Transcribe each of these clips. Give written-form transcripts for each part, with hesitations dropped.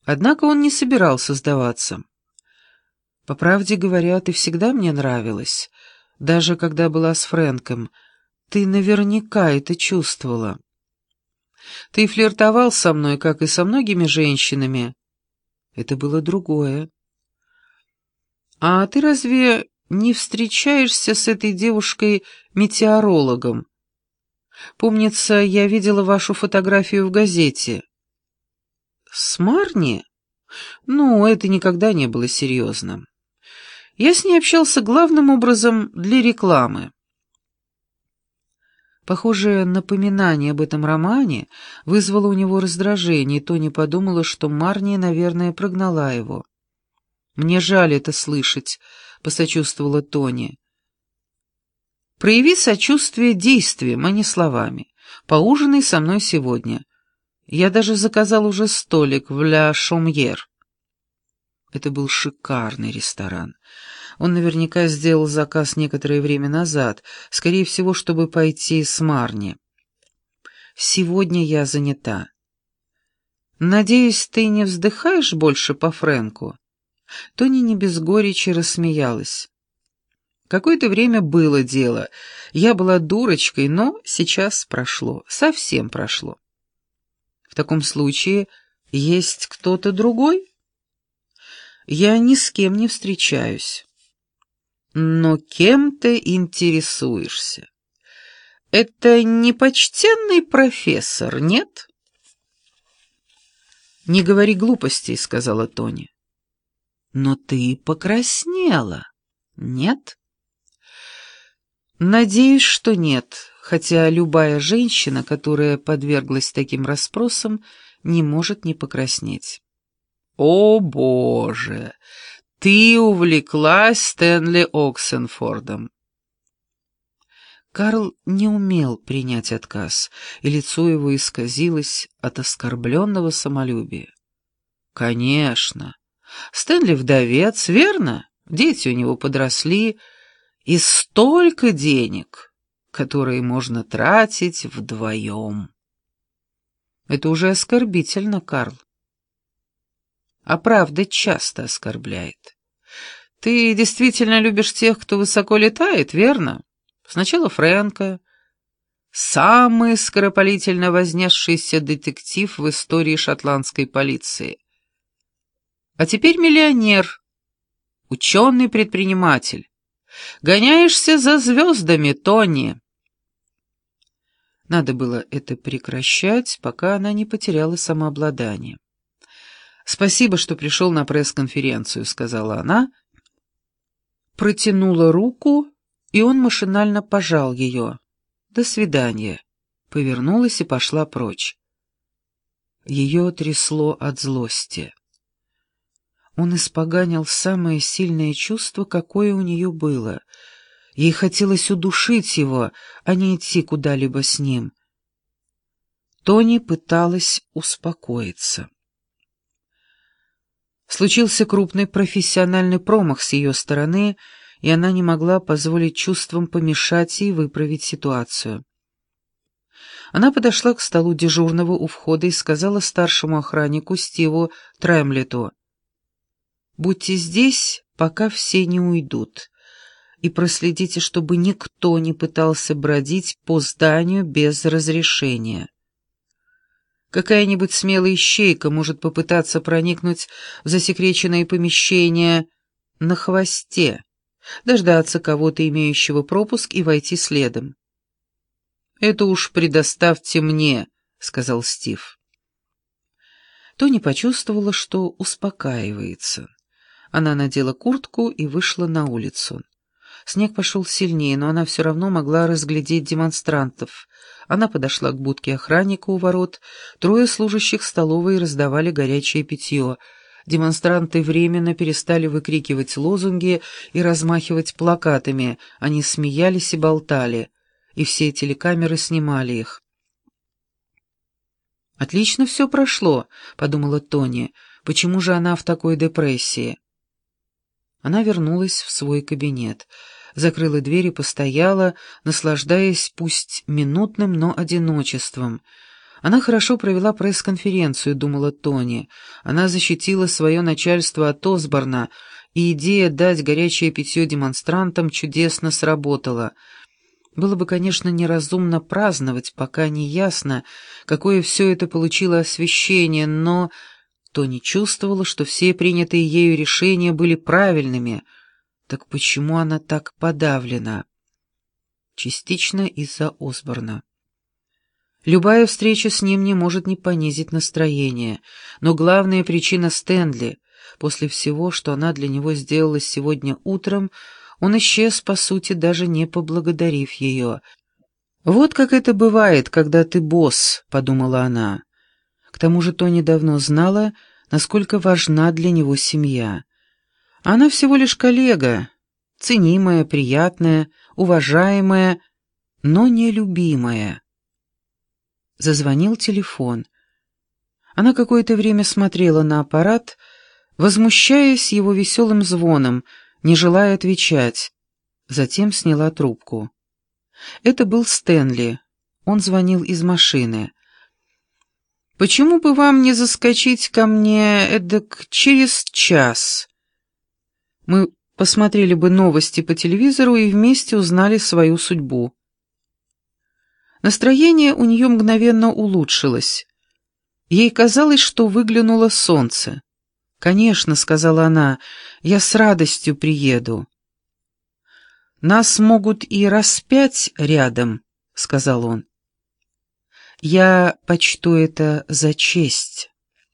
Однако он не собирался сдаваться. «По правде говоря, ты всегда мне нравилась, даже когда была с Фрэнком. Ты наверняка это чувствовала. Ты флиртовал со мной, как и со многими женщинами. Это было другое. А ты разве не встречаешься с этой девушкой-метеорологом? Помнится, я видела вашу фотографию в газете». «С Марни? Ну, это никогда не было серьезно. Я с ней общался главным образом для рекламы». Похоже, напоминание об этом романе вызвало у него раздражение, и Тони подумала, что Марни, наверное, прогнала его. «Мне жаль это слышать», — посочувствовала Тони. «Прояви сочувствие действием, а не словами. Поужинай со мной сегодня. Я даже заказал уже столик в Ля Шомьер». Это был шикарный ресторан. Он наверняка сделал заказ некоторое время назад, скорее всего, чтобы пойти с Марни. «Сегодня я занята. Надеюсь, ты не вздыхаешь больше по Фрэнку?» Тони не без горечи рассмеялась. «Какое-то время было дело. Я была дурочкой, но сейчас прошло, совсем прошло». «В таком случае есть кто-то другой?» «Я ни с кем не встречаюсь». «Но кем ты интересуешься? Это не почтенный профессор, нет?» «Не говори глупостей», — сказала Тони. «Но ты покраснела, нет?» «Надеюсь, что нет, хотя любая женщина, которая подверглась таким расспросам, не может не покраснеть». «О, Боже! Ты увлеклась Стэнли Оксенфордом». Карл не умел принять отказ, и лицо его исказилось от оскорбленного самолюбия. «Конечно. Стэнли вдовец, верно? Дети у него подросли, и столько денег, которые можно тратить вдвоем». «Это уже оскорбительно, Карл». «А правда часто оскорбляет. Ты действительно любишь тех, кто высоко летает, верно? Сначала Фрэнка, самый скоропалительно вознесшийся детектив в истории шотландской полиции. А теперь миллионер, ученый-предприниматель. Гоняешься за звездами, Тони». Надо было это прекращать, пока она не потеряла самообладание. «Спасибо, что пришел на пресс-конференцию», — сказала она, протянула руку, и он машинально пожал ее. «До свидания», повернулась и пошла прочь. Ее трясло от злости. Он испоганил самое сильное чувство, какое у нее было. Ей хотелось удушить его, а не идти куда-либо с ним. Тони пыталась успокоиться. Случился крупный профессиональный промах с ее стороны, и она не могла позволить чувствам помешать ей выправить ситуацию. Она подошла к столу дежурного у входа и сказала старшему охраннику Стиву Тремлету: «Будьте здесь, пока все не уйдут, и проследите, чтобы никто не пытался бродить по зданию без разрешения. Какая-нибудь смелая ищейка может попытаться проникнуть в засекреченное помещение на хвосте, дождаться кого-то, имеющего пропуск, и войти следом». «Это уж предоставьте мне», — сказал Стив. Тони почувствовала, что успокаивается. Она надела куртку и вышла на улицу. Снег пошел сильнее, но она все равно могла разглядеть демонстрантов. Она подошла к будке охранника у ворот. Трое служащих столовой раздавали горячее питье. Демонстранты временно перестали выкрикивать лозунги и размахивать плакатами. Они смеялись и болтали, и все телекамеры снимали их. «Отлично все прошло», — подумала Тони. «Почему же она в такой депрессии?» Она вернулась в свой кабинет, закрыла дверь и постояла, наслаждаясь пусть минутным, но одиночеством. Она хорошо провела пресс-конференцию, думала Тони. Она защитила свое начальство от Осборна, и идея дать горячее питье демонстрантам чудесно сработала. Было бы, конечно, неразумно праздновать, пока не ясно, какое все это получило освещение, но Тони чувствовала, что все принятые ею решения были правильными. Так почему она так подавлена? Частично из-за Осборна. Любая встреча с ним не может не понизить настроение, но главная причина Стэнли. После всего, что она для него сделала сегодня утром, он исчез, по сути, даже не поблагодарив ее. «Вот как это бывает, когда ты босс», — подумала она. К тому же Тони давно знала, насколько важна для него семья. Она всего лишь коллега, ценимая, приятная, уважаемая, но нелюбимая. Зазвонил телефон. Она какое-то время смотрела на аппарат, возмущаясь его веселым звоном, не желая отвечать. Затем сняла трубку. Это был Стэнли. Он звонил из машины. «Почему бы вам не заскочить ко мне эдак через час? Мы посмотрели бы новости по телевизору и вместе узнали свою судьбу». Настроение у нее мгновенно улучшилось. Ей казалось, что выглянуло солнце. «Конечно», — сказала она, — «я с радостью приеду». «Нас могут и распять рядом», — сказал он. «Я почту это за честь».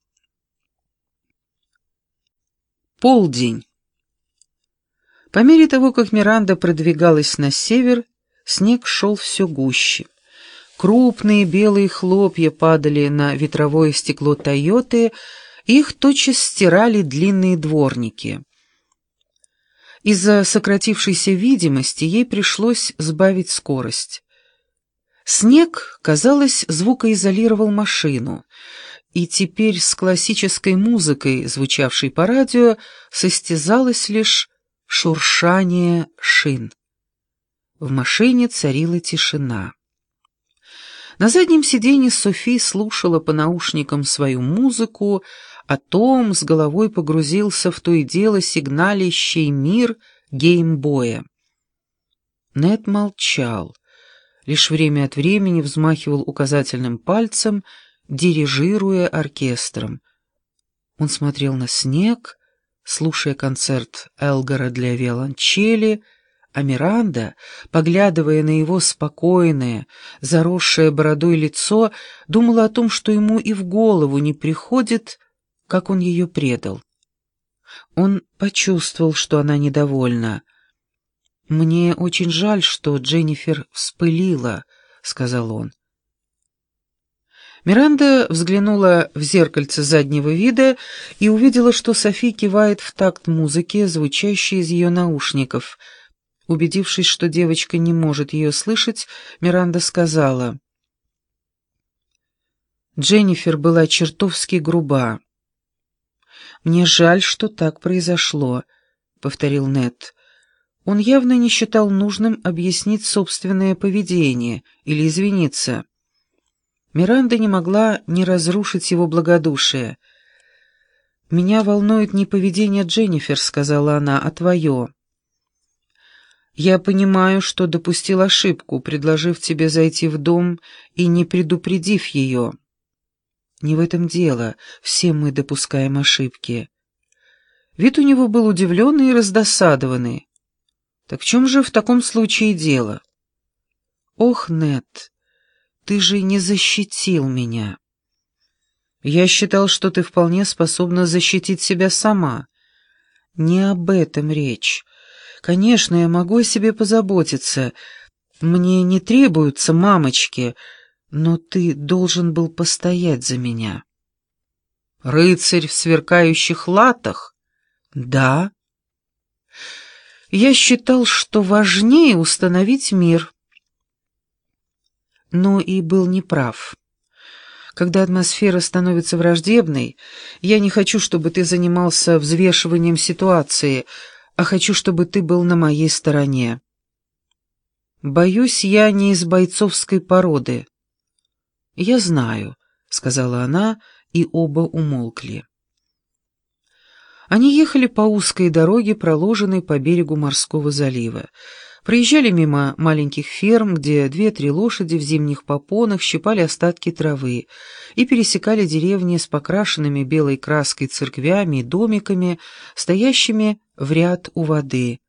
Полдень. По мере того, как Миранда продвигалась на север, снег шел все гуще. Крупные белые хлопья падали на ветровое стекло «Тойоты», их тотчас стирали длинные дворники. Из-за сократившейся видимости ей пришлось сбавить скорость. Снег, казалось, звукоизолировал машину, и теперь с классической музыкой, звучавшей по радио, состязалось лишь шуршание шин. В машине царила тишина. На заднем сиденье Софи слушала по наушникам свою музыку, а Том с головой погрузился в то и дело сигналящий мир геймбоя. Нед молчал, лишь время от времени взмахивал указательным пальцем, дирижируя оркестром. Он смотрел на снег, слушая концерт Элгара для виолончели, а Миранда, поглядывая на его спокойное, заросшее бородой лицо, думала о том, что ему и в голову не приходит, как он ее предал. Он почувствовал, что она недовольна. «Мне очень жаль, что Дженнифер вспылила», — сказал он. Миранда взглянула в зеркальце заднего вида и увидела, что Софи кивает в такт музыке, звучащей из ее наушников. Убедившись, что девочка не может ее слышать, Миранда сказала: «Дженнифер была чертовски груба». «Мне жаль, что так произошло», — повторил Нед. Он явно не считал нужным объяснить собственное поведение или извиниться. Миранда не могла не разрушить его благодушие. «Меня волнует не поведение Дженнифер», — сказала она, — «а твое. Я понимаю, что допустил ошибку, предложив тебе зайти в дом и не предупредив ее. Не в этом дело, все мы допускаем ошибки». Вид у него был удивленный и раздосадованный. «Так в чем же в таком случае дело?» «Ох, Нед, ты же не защитил меня». «Я считал, что ты вполне способна защитить себя сама». «Не об этом речь. Конечно, я могу о себе позаботиться. Мне не требуются мамочки, но ты должен был постоять за меня». «Рыцарь в сверкающих латах?» «Да». «Я считал, что важнее установить мир». Но и был неправ. Когда атмосфера становится враждебной, я не хочу, чтобы ты занимался взвешиванием ситуации, а хочу, чтобы ты был на моей стороне. Боюсь, я не из бойцовской породы. Я знаю. — сказала она, и оба умолкли. Они ехали по узкой дороге, проложенной по берегу морского залива. Проезжали мимо маленьких ферм, где 2-3 лошади в зимних попонах щипали остатки травы, и пересекали деревни с покрашенными белой краской церквями и домиками, стоящими в ряд у воды,